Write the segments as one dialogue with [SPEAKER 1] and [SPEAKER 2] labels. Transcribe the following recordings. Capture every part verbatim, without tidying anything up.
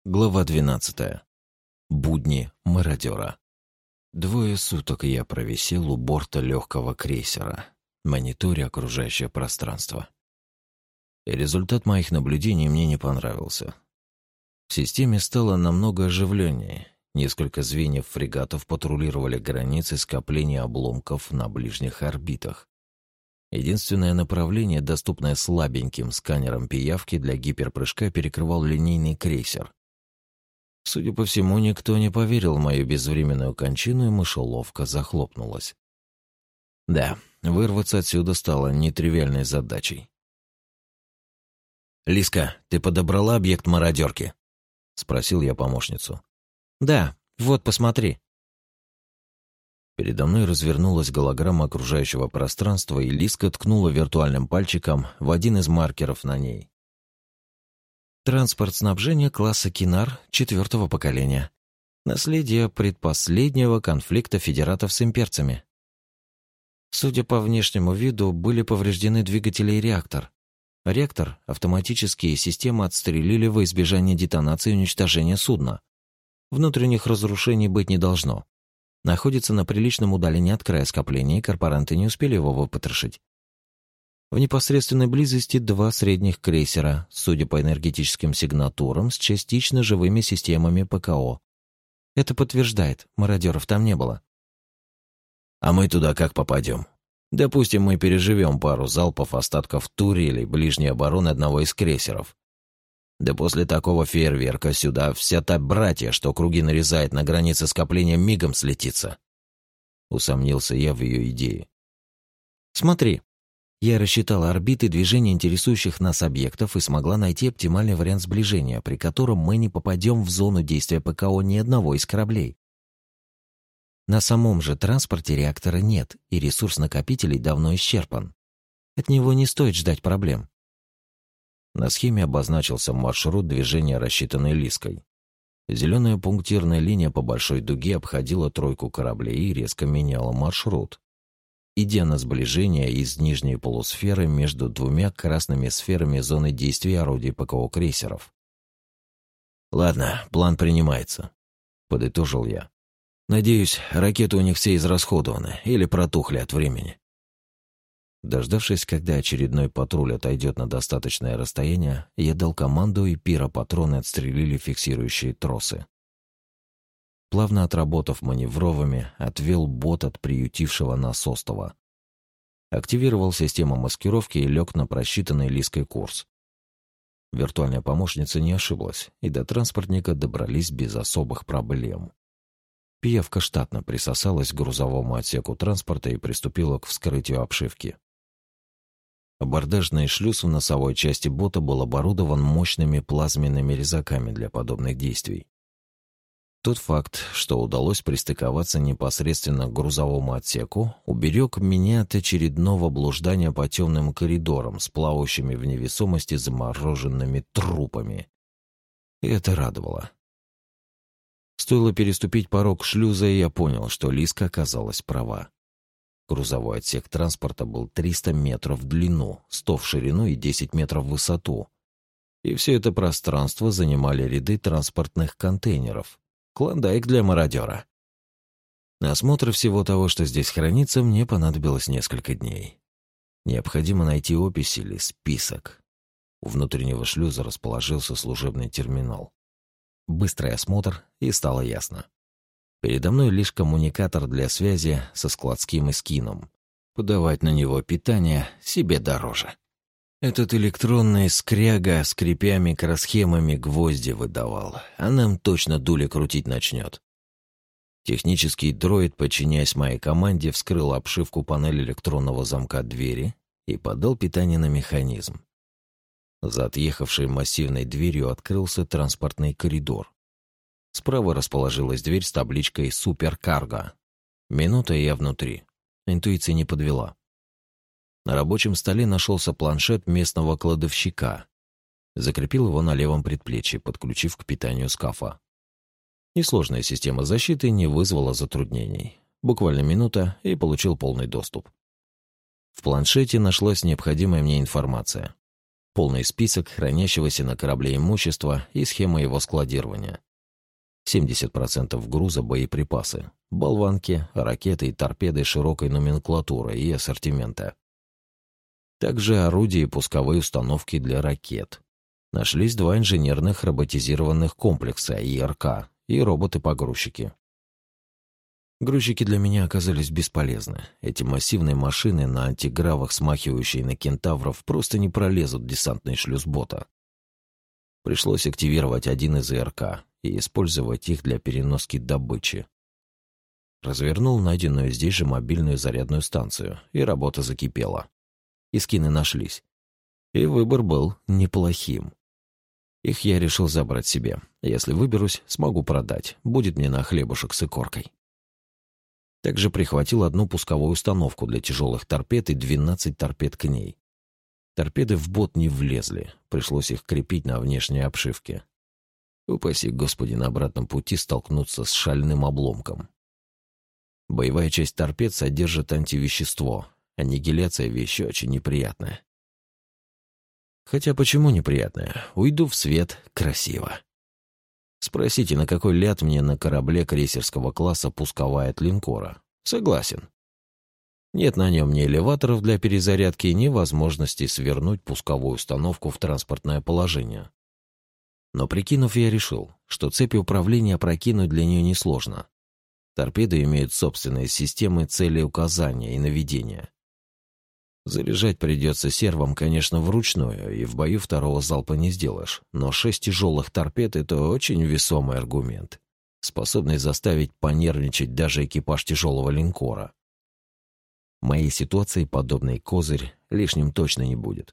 [SPEAKER 1] Глава двенадцатая. Будни мародера. Двое суток я провисел у борта легкого крейсера, мониторя окружающее пространство. И результат моих наблюдений мне не понравился. В системе стало намного оживленнее. Несколько звеньев фрегатов патрулировали границы скопления обломков на ближних орбитах. Единственное направление, доступное слабеньким сканером пиявки для гиперпрыжка, перекрывал линейный крейсер. Судя по всему, никто не поверил в мою безвременную кончину, и мышеловка захлопнулась. Да, вырваться отсюда стало нетривиальной задачей. «Лиска, ты подобрала объект мародерки?» — спросил я помощницу. «Да, вот, посмотри». Передо мной развернулась голограмма окружающего пространства, и Лиска ткнула виртуальным пальчиком в один из маркеров на ней. Транспорт снабжения класса Кинар четвертого поколения. Наследие предпоследнего конфликта федератов с имперцами. Судя по внешнему виду, были повреждены двигатели и реактор. Реактор автоматические системы отстрелили во избежание детонации и уничтожения судна. Внутренних разрушений быть не должно. Находится на приличном удалении от края скопления, и корпоранты не успели его выпотрошить. В непосредственной близости два средних крейсера, судя по энергетическим сигнатурам, с частично живыми системами ПКО. Это подтверждает, мародеров там не было. А мы туда как попадем? Допустим, мы переживем пару залпов остатков турелей ближней обороны одного из крейсеров. Да после такого фейерверка сюда вся та братья, что круги нарезает на границе скопления, мигом слетится. Усомнился я в ее идее. Смотри. Я рассчитала орбиты движения интересующих нас объектов и смогла найти оптимальный вариант сближения, при котором мы не попадем в зону действия ПКО ни одного из кораблей. На самом же транспорте реактора нет, и ресурс накопителей давно исчерпан. От него не стоит ждать проблем. На схеме обозначился маршрут движения, рассчитанный Лиской. Зеленая пунктирная линия по большой дуге обходила тройку кораблей и резко меняла маршрут, идя на сближение из нижней полусферы между двумя красными сферами зоны действия орудий ПКО крейсеров. «Ладно, план принимается», — подытожил я. «Надеюсь, ракеты у них все израсходованы или протухли от времени». Дождавшись, когда очередной патруль отойдет на достаточное расстояние, я дал команду, и пиропатроны отстрелили фиксирующие тросы. Плавно отработав маневровыми, отвел бот от приютившего нас остова. Активировал систему маскировки и лег на просчитанный Лиской курс. Виртуальная помощница не ошиблась, и до транспортника добрались без особых проблем. Пиявка штатно присосалась к грузовому отсеку транспорта и приступила к вскрытию обшивки. Абордажный шлюз в носовой части бота был оборудован мощными плазменными резаками для подобных действий. Тот факт, что удалось пристыковаться непосредственно к грузовому отсеку, уберег меня от очередного блуждания по темным коридорам с плавающими в невесомости замороженными трупами. И это радовало. Стоило переступить порог шлюза, и я понял, что Лиска оказалась права. Грузовой отсек транспорта был триста метров в длину, сто в ширину и десять метров в высоту. И все это пространство занимали ряды транспортных контейнеров. Клондайк для мародера. На осмотр всего того, что здесь хранится, мне понадобилось несколько дней. Необходимо найти опись или список. У внутреннего шлюза расположился служебный терминал. Быстрый осмотр, и стало ясно. Передо мной лишь коммуникатор для связи со складским эскином. Подавать на него питание себе дороже. Этот электронный скряга скрипя микросхемами гвозди выдавал, а нам точно дули крутить начнет. Технический дроид, подчиняясь моей команде, вскрыл обшивку панели электронного замка двери и подал питание на механизм. За отъехавшей массивной дверью открылся транспортный коридор. Справа расположилась дверь с табличкой «Суперкарго». Минута, и я внутри. Интуиция не подвела. На рабочем столе нашелся планшет местного кладовщика. Закрепил его на левом предплечье, подключив к питанию скафа. Несложная система защиты не вызвала затруднений. Буквально минута, и получил полный доступ. В планшете нашлась необходимая мне информация. полный список хранящегося на корабле имущества и схема его складирования. семьдесят процентов груза — боеприпасы, болванки, ракеты и торпеды широкой нуменклатуры и ассортимента. Также орудия и пусковые установки для ракет. Нашлись два инженерных роботизированных комплекса И Р К и роботы-погрузчики. Грузчики для меня оказались бесполезны. Эти массивные машины на антигравах, смахивающие на кентавров, просто не пролезут в десантный шлюз бота. Пришлось активировать один из И Р К и использовать их для переноски добычи. Развернул найденную здесь же мобильную зарядную станцию, и работа закипела. Искины нашлись. И выбор был неплохим. Их я решил забрать себе. Если выберусь, смогу продать. Будет мне на хлебушек с икоркой. Также прихватил одну пусковую установку для тяжелых торпед и двенадцать торпед к ней. Торпеды в бот не влезли, пришлось их крепить на внешней обшивке. Упаси Господи, на обратном пути столкнуться с шальным обломком. Боевая часть торпед содержит антивещество. Аннигиляция — вещь очень неприятная. Хотя почему неприятная? Уйду в свет красиво. Спросите, на какой ляд мне на корабле крейсерского класса пусковая от линкора? Согласен. Нет на нем ни элеваторов для перезарядки, ни возможности свернуть пусковую установку в транспортное положение. Но прикинув, я решил, что цепи управления прокинуть для нее несложно. Торпеды имеют собственные системы целеуказания и наведения. Заряжать придется сервом, конечно, вручную, и в бою второго залпа не сделаешь, но шесть тяжелых торпед — это очень весомый аргумент, способный заставить понервничать даже экипаж тяжелого линкора. В моей ситуации подобный козырь лишним точно не будет.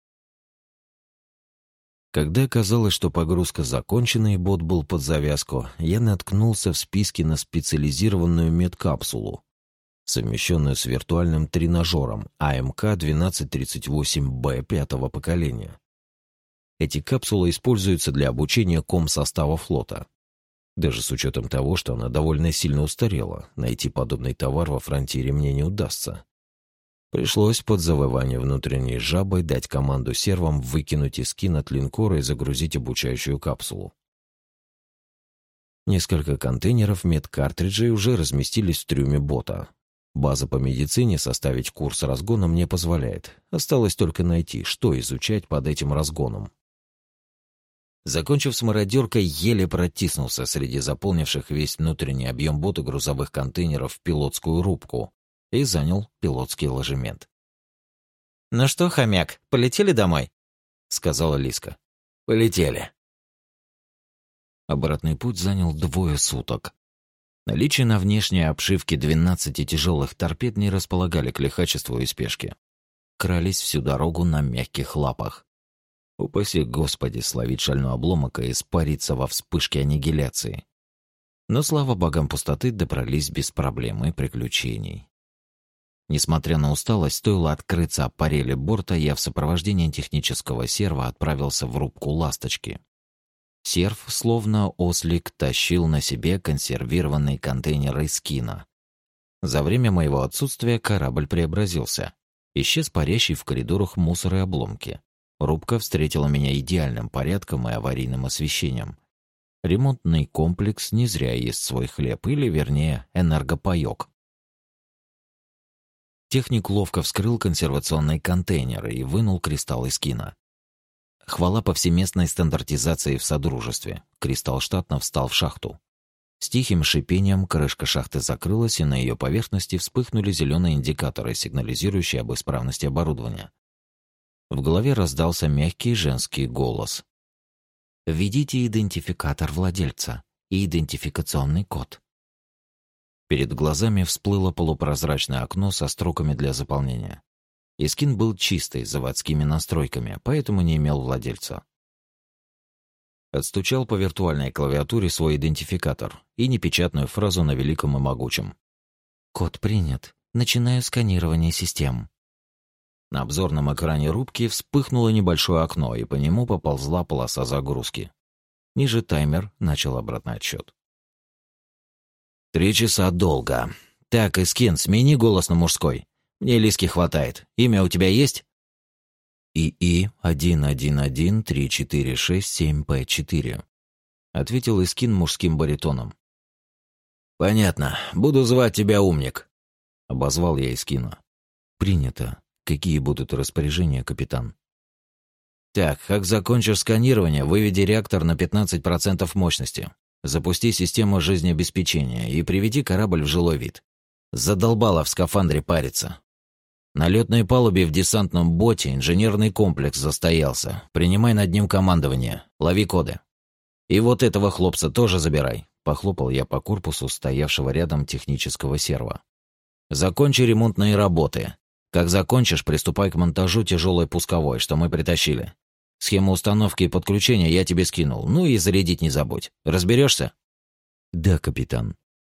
[SPEAKER 1] Когда оказалось, что погрузка закончена и бот был под завязку, я наткнулся в списке на специализированную медкапсулу, совмещенную с виртуальным тренажером А М К двенадцать тридцать восемь Б пятого поколения. Эти капсулы используются для обучения комсостава флота. Даже с учетом того, что она довольно сильно устарела, найти подобный товар во фронтире мне не удастся. Пришлось под завывание внутренней жабы дать команду сервам выкинуть эскин от линкора и загрузить обучающую капсулу. Несколько контейнеров медкартриджей уже разместились в трюме бота. База по медицине составить курс разгона мне позволяет. Осталось только найти, что изучать под этим разгоном. Закончив с мародеркой, еле протиснулся среди заполнивших весь внутренний объем бота грузовых контейнеров в пилотскую рубку и занял пилотский ложемент. «Ну что, хомяк, полетели домой?» — сказала Лиска. «Полетели». Обратный путь занял двое суток. Наличие на внешней обшивке двенадцати тяжелых торпед не располагали к лихачеству и спешке. Крались всю дорогу на мягких лапах. Упаси Господи словить шальной обломок и испариться во вспышке аннигиляции. Но, слава богам пустоты, добрались без проблем и приключений. Несмотря на усталость, стоило открыться аппарели борта, я в сопровождении технического серва отправился в рубку «Ласточки». Серв, словно ослик, тащил на себе консервированный контейнер эскина. За время моего отсутствия корабль преобразился. Исчез парящий в коридорах мусор и обломки. Рубка встретила меня идеальным порядком и аварийным освещением. Ремонтный комплекс не зря ест свой хлеб, или, вернее, энергопаёк. Техник ловко вскрыл консервационный контейнер и вынул кристалл эскина. Хвала повсеместной стандартизации в Содружестве. Кристалл штатно встал в шахту. С тихим шипением крышка шахты закрылась, и на ее поверхности вспыхнули зеленые индикаторы, сигнализирующие об исправности оборудования. В голове раздался мягкий женский голос. «Введите идентификатор владельца и идентификационный код». Перед глазами всплыло полупрозрачное окно со строками для заполнения. Эскин был чистый, с заводскими настройками, поэтому не имел владельца. Отстучал по виртуальной клавиатуре свой идентификатор и непечатную фразу на великом и могучем. «Код принят. Начинаю сканирование систем». На обзорном экране рубки вспыхнуло небольшое окно, и по нему поползла полоса загрузки. Ниже таймер начал обратный отсчет. «Три часа долго. Так, Эскин, смени голос на мужской. Мне Лиски хватает. Имя у тебя есть?» ИИ один один один три четыре шесть семь П четыре, ответил Искин мужским баритоном. Понятно. Буду звать тебя умник, обозвал я Искина. Принято. Какие будут распоряжения, капитан? Так, как закончишь сканирование, выведи реактор на пятнадцать процентов мощности. Запусти систему жизнеобеспечения и приведи корабль в жилой вид. Задолбало в скафандре париться. На лётной палубе в десантном боте инженерный комплекс застоялся. Принимай над ним командование. Лови коды. И вот этого хлопца тоже забирай. Похлопал я по корпусу стоявшего рядом технического серва. Закончи ремонтные работы. Как закончишь, приступай к монтажу тяжелой пусковой, что мы притащили. Схему установки и подключения я тебе скинул. Ну и зарядить не забудь. Разберешься? Да, капитан.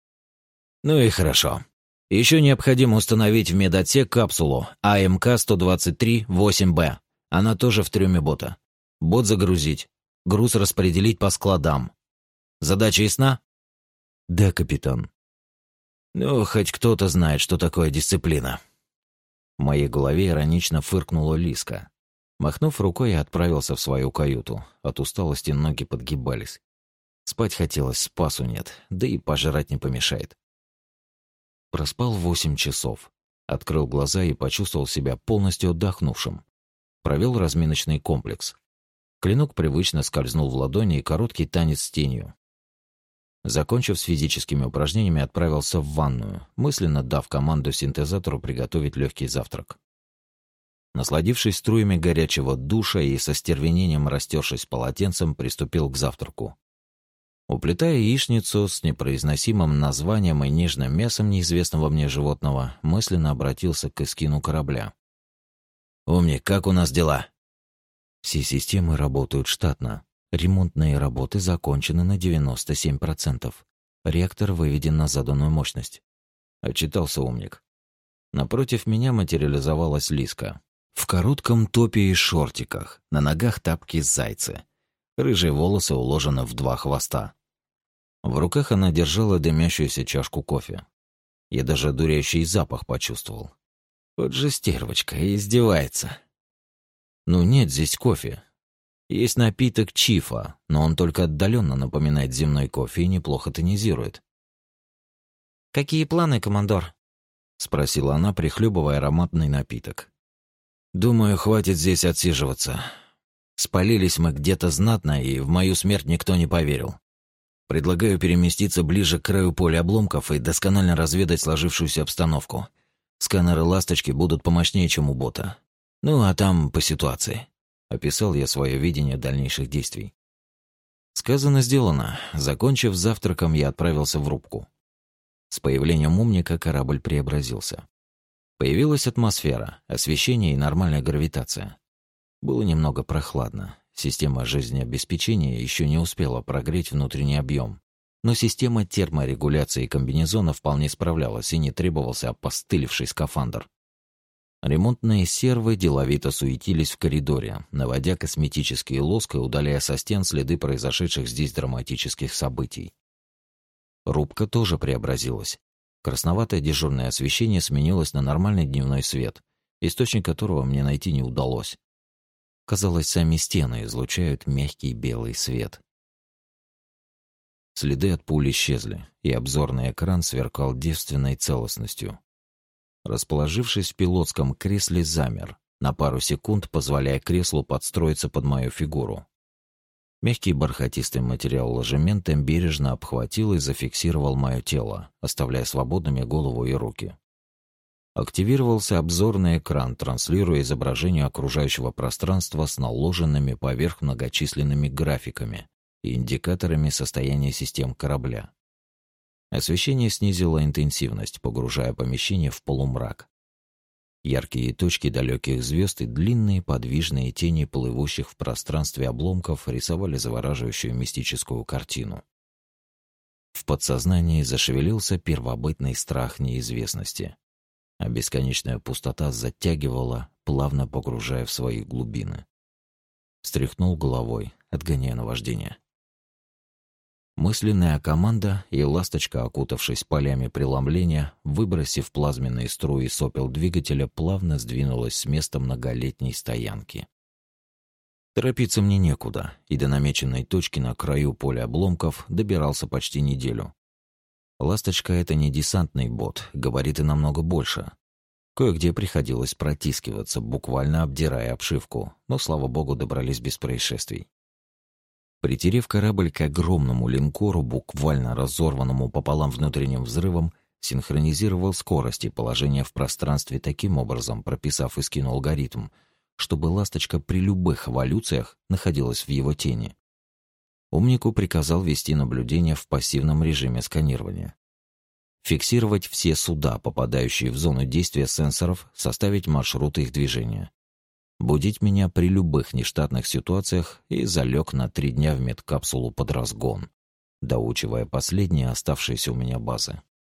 [SPEAKER 1] Ну и хорошо. Еще необходимо установить в медотсек капсулу А М К сто двадцать три восемь Б. Она тоже в трюме бота. Бот загрузить. Груз распределить по складам. Задача ясна? Да, капитан. Ну, хоть кто-то знает, что такое дисциплина. В моей голове иронично фыркнула Лиска. Махнув рукой, я отправился в свою каюту. От усталости ноги подгибались. Спать хотелось, спасу нет, да и пожрать не помешает. Проспал восемь часов. Открыл глаза и почувствовал себя полностью отдохнувшим. Провел разминочный комплекс. Клинок привычно скользнул в ладони и короткий танец с тенью. Закончив с физическими упражнениями, отправился в ванную, мысленно дав команду синтезатору приготовить легкий завтрак. Насладившись струями горячего душа и со стервенением растершись полотенцем, приступил к завтраку. Уплетая яичницу с непроизносимым названием и нежным мясом неизвестного мне животного, мысленно обратился к эскину корабля. «Умник, как у нас дела?» «Все системы работают штатно. Ремонтные работы закончены на девяносто семь процентов. Реактор выведен на заданную мощность». Отчитался умник. Напротив меня материализовалась Лиска. В коротком топе и шортиках, на ногах тапки-зайцы. Рыжие волосы уложены в два хвоста. В руках она держала дымящуюся чашку кофе. Я даже одуряющий запах почувствовал. Вот же стервочка, издевается. Ну нет здесь кофе. Есть напиток чифа, но он только отдаленно напоминает земной кофе и неплохо тонизирует. «Какие планы, командор?» — спросила она, прихлебывая ароматный напиток. «Думаю, хватит здесь отсиживаться. Спалились мы где-то знатно, и в мою смерть никто не поверил. Предлагаю переместиться ближе к краю поля обломков и досконально разведать сложившуюся обстановку. Сканеры «Ласточки» будут помощнее, чем у бота. Ну, а там по ситуации». Описал я свое видение дальнейших действий. Сказано, сделано. Закончив завтраком, я отправился в рубку. С появлением умника корабль преобразился. Появилась атмосфера, освещение и нормальная гравитация. Было немного прохладно. Система жизнеобеспечения еще не успела прогреть внутренний объем, но система терморегуляции комбинезона вполне справлялась и не требовался опостылевший скафандр. Ремонтные сервы деловито суетились в коридоре, наводя косметический лоск и удаляя со стен следы произошедших здесь драматических событий. Рубка тоже преобразилась. Красноватое дежурное освещение сменилось на нормальный дневной свет, источник которого мне найти не удалось. Казалось, сами стены излучают мягкий белый свет. Следы от пуль исчезли, и обзорный экран сверкал девственной целостностью. Расположившись в пилотском кресле, замер, на пару секунд позволяя креслу подстроиться под мою фигуру. Мягкий бархатистый материал ложемента бережно обхватил и зафиксировал мое тело, оставляя свободными голову и руки. Активировался обзорный экран, транслируя изображение окружающего пространства с наложенными поверх многочисленными графиками и индикаторами состояния систем корабля. Освещение снизило интенсивность, погружая помещение в полумрак. Яркие точки далеких звезд и длинные подвижные тени плывущих в пространстве обломков рисовали завораживающую мистическую картину. В подсознании зашевелился первобытный страх неизвестности, а бесконечная пустота затягивала, плавно погружая в свои глубины. Встряхнул головой, отгоняя наваждение. Мысленная команда, и ласточка, окутавшись полями преломления, выбросив плазменные струи сопел двигателя, плавно сдвинулась с места многолетней стоянки. Торопиться мне некуда, и до намеченной точки на краю поля обломков добирался почти неделю. «Ласточка» — это не десантный бот, габариты намного больше. Кое-где приходилось протискиваться, буквально обдирая обшивку, но, слава богу, добрались без происшествий. Притерев корабль к огромному линкору, буквально разорванному пополам внутренним взрывом, синхронизировал скорость и положение в пространстве таким образом, прописав и скинул алгоритм, чтобы «Ласточка» при любых эволюциях находилась в его тени. Умнику приказал вести наблюдение в пассивном режиме сканирования. Фиксировать все суда, попадающие в зону действия сенсоров, составить маршруты их движения. Будить меня при любых нештатных ситуациях, и залег на три дня в медкапсулу под разгон, доучивая последние оставшиеся у меня базы.